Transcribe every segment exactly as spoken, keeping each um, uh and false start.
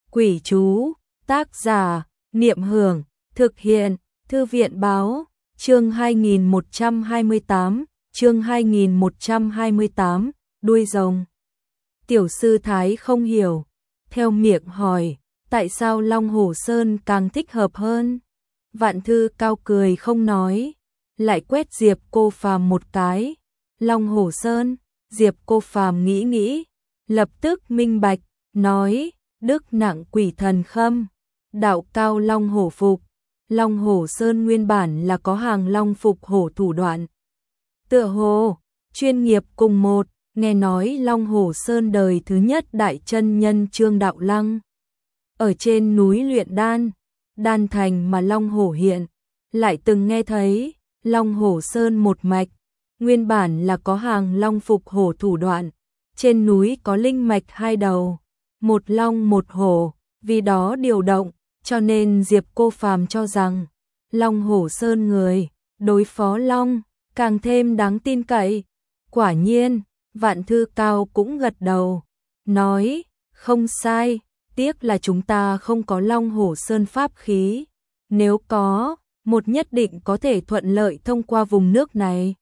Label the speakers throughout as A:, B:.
A: Quỷ chú, tác giả, Niệm Hưởng, thực hiện, Thư viện báo, chương hai nghìn một trăm hai mươi tám, chương hai nghìn một trăm hai mươi tám, đuôi rồng. Tiểu sư Thái không hiểu, theo miệng hỏi, tại sao Long Hổ Sơn càng thích hợp hơn? Vạn Thư Cao cười không nói, lại quét Diệp Cô Phàm một cái. Long Hổ Sơn, Diệp Cô Phàm nghĩ nghĩ, lập tức minh bạch, nói, đức nặng quỷ thần khâm, đạo cao long hổ phục. Long Hổ Sơn nguyên bản là có hàng long phục hổ thủ đoạn. Tựa hồ, chuyên nghiệp cùng một, nghe nói Long Hổ Sơn đời thứ nhất đại chân nhân Trương Đạo Lăng. Ở trên núi luyện đan, đan thành mà Long Hổ hiện, lại từng nghe thấy, Long Hổ Sơn một mạch, nguyên bản là có hàng long phục hổ thủ đoạn, trên núi có linh mạch hai đầu, một long một hổ, vì đó điều động, cho nên Diệp Cô Phàm cho rằng, Long Hổ Sơn người, đối phó long, càng thêm đáng tin cậy. Quả nhiên, Vạn Thư Cao cũng gật đầu, nói, không sai, tiếc là chúng ta không có Long Hổ Sơn pháp khí, nếu có, một nhất định có thể thuận lợi thông qua vùng nước này.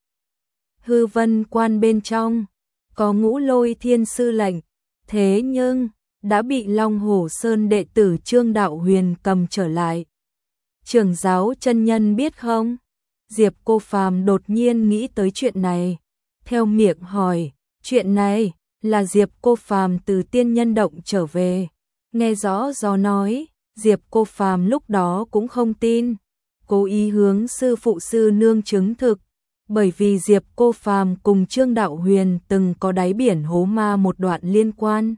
A: Hư Vân Quan bên trong, có Ngũ Lôi Thiên Sư lệnh, thế nhưng, đã bị Long Hổ Sơn đệ tử Trương Đạo Huyền cầm trở lại. Trưởng giáo chân nhân biết không? Diệp Cô Phàm đột nhiên nghĩ tới chuyện này, theo miệng hỏi, chuyện này là Diệp Cô Phàm từ tiên nhân động trở về. Nghe rõ do nói, Diệp Cô Phàm lúc đó cũng không tin, cố ý hướng sư phụ sư nương chứng thực, bởi vì Diệp Cô Phàm cùng Trương Đạo Huyền từng có đáy biển hố ma một đoạn liên quan.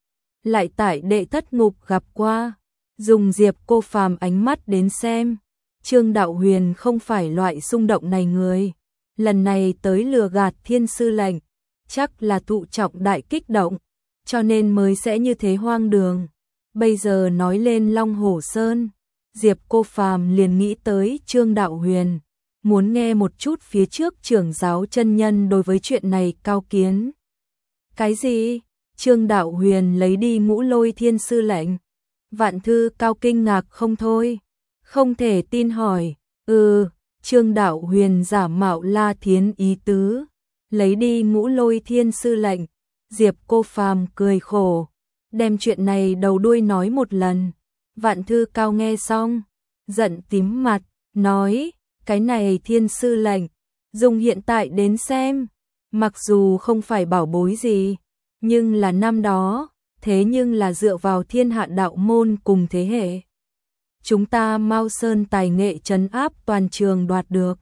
A: Lại tại đệ thất ngục gặp qua, dùng Diệp Cô Phàm ánh mắt đến xem, Trương Đạo Huyền không phải loại xung động này người, lần này tới lừa gạt thiên sư lệnh, chắc là thụ trọng đại kích động, cho nên mới sẽ như thế hoang đường. Bây giờ nói lên Long Hổ Sơn, Diệp Cô Phàm liền nghĩ tới Trương Đạo Huyền, muốn nghe một chút phía trước trưởng giáo chân nhân đối với chuyện này cao kiến. Cái gì? Trương Đạo Huyền lấy đi Ngũ Lôi Thiên Sư lệnh? Vạn Thư Cao kinh ngạc không thôi, không thể tin hỏi, ừ, Trương Đạo Huyền giả mạo La Thiến ý tứ, lấy đi Ngũ Lôi Thiên Sư lệnh. Diệp Cô Phàm cười khổ, đem chuyện này đầu đuôi nói một lần. Vạn Thư Cao nghe xong, giận tím mặt, nói, cái này thiên sư lệnh, dùng hiện tại đến xem, mặc dù không phải bảo bối gì, nhưng là năm đó, thế nhưng là dựa vào thiên hạ đạo môn cùng thế hệ. Chúng ta Mao Sơn tài nghệ trấn áp toàn trường đoạt được.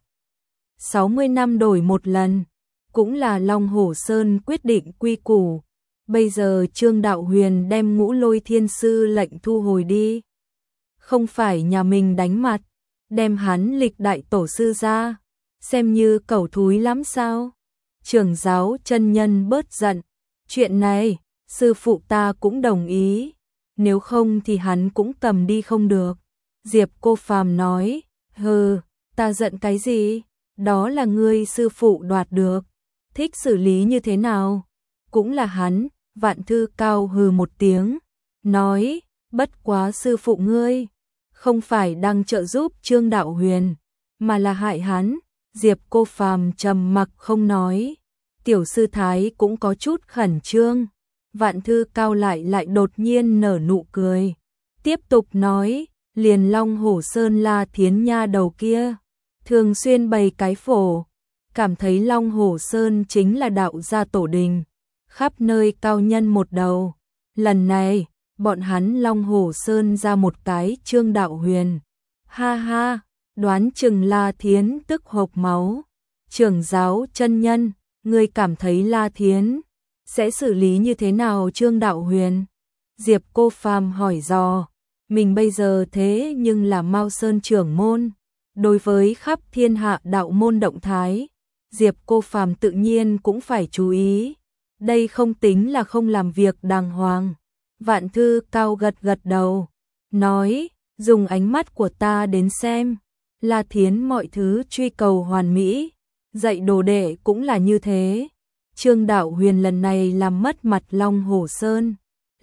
A: sáu mươi năm đổi một lần, cũng là Long Hổ Sơn quyết định quy củ. Bây giờ Trương Đạo Huyền đem Ngũ Lôi Thiên Sư lệnh thu hồi đi. Không phải nhà mình đánh mặt, đem hắn lịch đại tổ sư ra, xem như cẩu thúi lắm sao? Trưởng giáo chân nhân bớt giận, chuyện này, sư phụ ta cũng đồng ý, nếu không thì hắn cũng cầm đi không được. Diệp Cô Phàm nói, hừ, ta giận cái gì? Đó là ngươi sư phụ đoạt được, thích xử lý như thế nào? Cũng là hắn. Vạn Thư Cao hừ một tiếng, nói, bất quá sư phụ ngươi, không phải đang trợ giúp Trương Đạo Huyền, mà là hại hắn. Diệp Cô Phàm trầm mặc không nói, tiểu sư Thái cũng có chút khẩn trương. Vạn Thư Cao lại lại đột nhiên nở nụ cười, tiếp tục nói, liền Long Hổ Sơn La Thiến nha đầu kia, thường xuyên bày cái phổ, cảm thấy Long Hổ Sơn chính là đạo gia tổ đình, khắp nơi cao nhân một đầu. Lần này, bọn hắn Long Hổ Sơn ra một cái Trương Đạo Huyền. Ha ha, đoán chừng La Thiến tức hộc máu. Trưởng giáo chân nhân, ngươi cảm thấy La Thiến sẽ xử lý như thế nào Trương Đạo Huyền? Diệp Cô Phàm hỏi dò, mình bây giờ thế nhưng là Mao Sơn trưởng môn, đối với khắp thiên hạ đạo môn động thái, Diệp Cô Phàm tự nhiên cũng phải chú ý. Đây không tính là không làm việc đàng hoàng. Vạn Thư Cao gật gật đầu, nói, dùng ánh mắt của ta đến xem, La Thiến mọi thứ truy cầu hoàn mỹ, dạy đồ đệ cũng là như thế. Trương Đạo Huyền lần này làm mất mặt Long Hổ Sơn,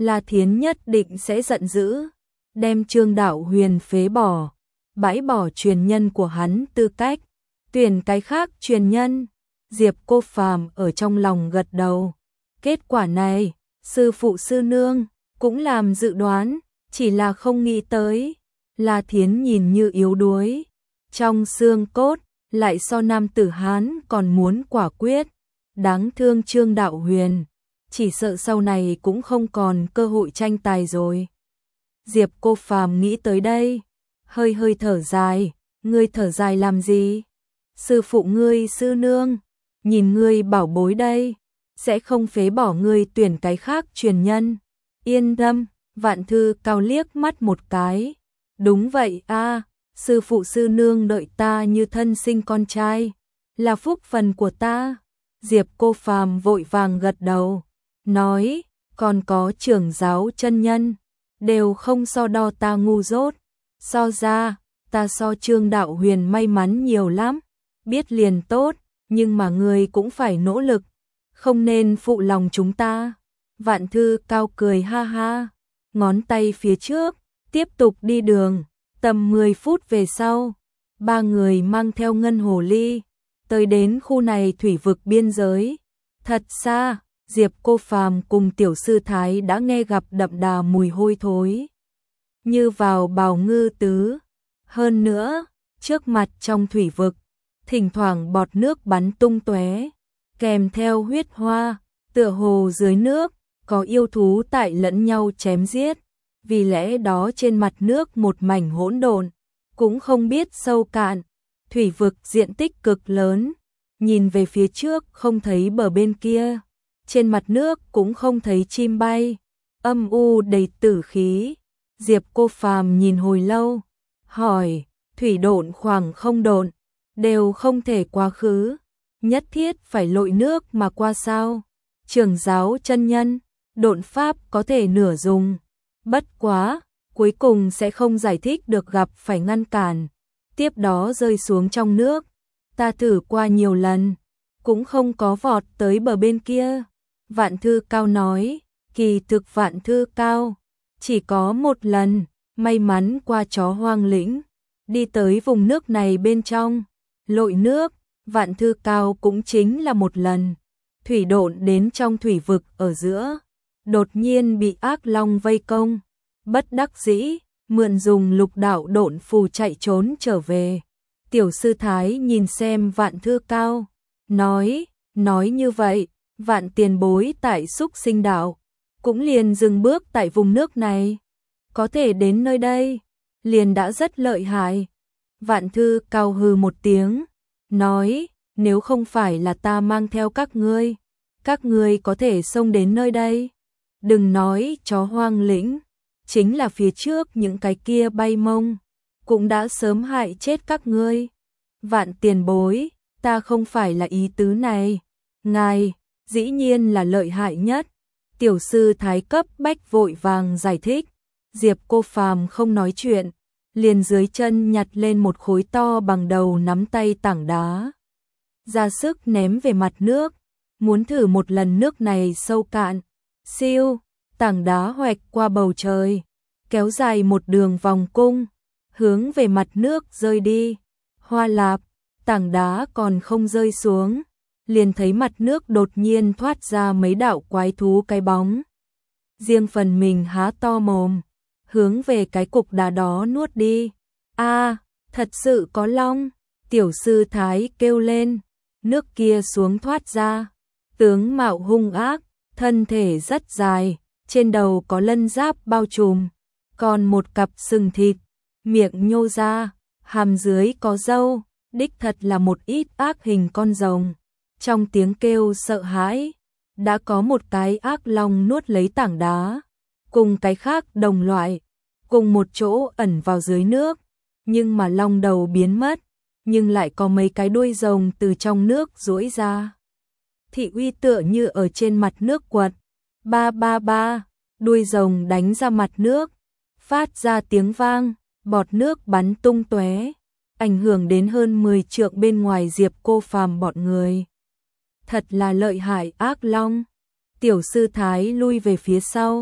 A: La Thiến nhất định sẽ giận dữ, đem Trương Đạo Huyền phế bỏ, bãi bỏ truyền nhân của hắn tư cách, tuyển cái khác truyền nhân. Diệp Cô Phàm ở trong lòng gật đầu. Kết quả này, sư phụ sư nương cũng làm dự đoán, chỉ là không nghĩ tới. La Thiến nhìn như yếu đuối, trong xương cốt lại so nam tử Hán còn muốn quả quyết. Đáng thương Trương Đạo Huyền, chỉ sợ sau này cũng không còn cơ hội tranh tài rồi. Diệp Cô Phàm nghĩ tới đây, hơi hơi thở dài. Ngươi thở dài làm gì? Sư phụ ngươi sư nương, nhìn ngươi bảo bối đây, sẽ không phế bỏ ngươi tuyển cái khác truyền nhân. Yên tâm. Vạn Thư Cao liếc mắt một cái. Đúng vậy a, sư phụ sư nương đợi ta như thân sinh con trai, là phúc phần của ta. Diệp Cô Phàm vội vàng gật đầu, nói, còn có trưởng giáo chân nhân, đều không so đo ta ngu dốt. So ra, ta so Trương Đạo Huyền may mắn nhiều lắm, biết liền tốt, nhưng mà ngươi cũng phải nỗ lực, không nên phụ lòng chúng ta. Vạn Thư Cao cười ha ha, ngón tay phía trước, tiếp tục đi đường. Tầm mười phút về sau, ba người mang theo ngân hồ ly, tới đến khu này thủy vực biên giới. Thật xa, Diệp Cô Phàm cùng tiểu sư thái đã nghe gặp đậm đà mùi hôi thối, như vào bào ngư tứ. Hơn nữa, trước mặt trong thủy vực, thỉnh thoảng bọt nước bắn tung tóe, kèm theo huyết hoa, tựa hồ dưới nước có yêu thú tại lẫn nhau chém giết. Vì lẽ đó trên mặt nước một mảnh hỗn độn, cũng không biết sâu cạn. Thủy vực diện tích cực lớn, nhìn về phía trước không thấy bờ bên kia, trên mặt nước cũng không thấy chim bay, âm u đầy tử khí. Diệp Cô Phàm nhìn hồi lâu, hỏi, thủy độn khoảng không độn, đều không thể quá khứ, nhất thiết phải lội nước mà qua sao? Trưởng giáo chân nhân, độn pháp có thể nửa dùng, bất quá, cuối cùng sẽ không giải thích được gặp phải ngăn cản, tiếp đó rơi xuống trong nước. Ta thử qua nhiều lần, cũng không có vọt tới bờ bên kia. Vạn Thư Cao nói, kỳ thực Vạn Thư Cao chỉ có một lần, may mắn qua chó hoang lĩnh, đi tới vùng nước này bên trong, lội nước. Vạn Thư Cao cũng chính là một lần, thủy độn đến trong thủy vực ở giữa, đột nhiên bị ác long vây công, bất đắc dĩ, mượn dùng lục đạo độn phù chạy trốn trở về. Tiểu sư thái nhìn xem Vạn Thư Cao, nói, nói như vậy, Vạn tiền bối tại Xúc Sinh Đạo, cũng liền dừng bước tại vùng nước này, có thể đến nơi đây, liền đã rất lợi hại. Vạn Thư Cao hừ một tiếng, nói, nếu không phải là ta mang theo các ngươi, các ngươi có thể xông đến nơi đây. Đừng nói chó hoang lĩnh, chính là phía trước những cái kia bay mông, cũng đã sớm hại chết các ngươi. Vạn tiền bối, ta không phải là ý tứ này, ngài, dĩ nhiên là lợi hại nhất. Tiểu sư thái cấp bách vội vàng giải thích. Diệp Cô Phàm không nói chuyện, liền dưới chân nhặt lên một khối to bằng đầu nắm tay tảng đá, ra sức ném về mặt nước, muốn thử một lần nước này sâu cạn. Siêu, tảng đá hoạch qua bầu trời, kéo dài một đường vòng cung, hướng về mặt nước rơi đi. Hoa lạp, tảng đá còn không rơi xuống, liền thấy mặt nước đột nhiên thoát ra mấy đạo quái thú cái bóng, riêng phần mình há to mồm, hướng về cái cục đá đó nuốt đi. A, thật sự có long! Tiểu sư thái kêu lên, nước kia xuống thoát ra, tướng mạo hung ác, thân thể rất dài, trên đầu có lân giáp bao trùm, còn một cặp sừng thịt, miệng nhô ra, hàm dưới có râu, đích thật là một ít ác hình con rồng. Trong tiếng kêu sợ hãi, đã có một cái ác long nuốt lấy tảng đá, cùng cái khác đồng loại, cùng một chỗ ẩn vào dưới nước, nhưng mà long đầu biến mất, nhưng lại có mấy cái đuôi rồng từ trong nước duỗi ra. Thị uy tựa như ở trên mặt nước quật, ba ba ba, đuôi rồng đánh ra mặt nước, phát ra tiếng vang, bọt nước bắn tung tóe, ảnh hưởng đến hơn mười trượng bên ngoài Diệp Cô Phàm bọn người. Thật là lợi hại ác long. Tiểu sư thái lui về phía sau,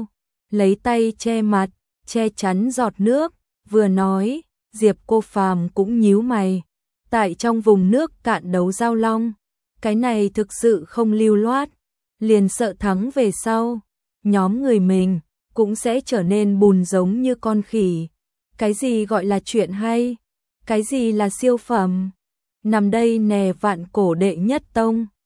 A: lấy tay che mặt, che chắn giọt nước, vừa nói, Diệp Cô Phàm cũng nhíu mày. Tại trong vùng nước cạn đấu giao long, cái này thực sự không lưu loát, liền sợ thắng về sau, nhóm người mình cũng sẽ trở nên bùn giống như con khỉ. Cái gì gọi là chuyện hay? Cái gì là siêu phẩm? Nằm đây nè vạn cổ đệ nhất tông.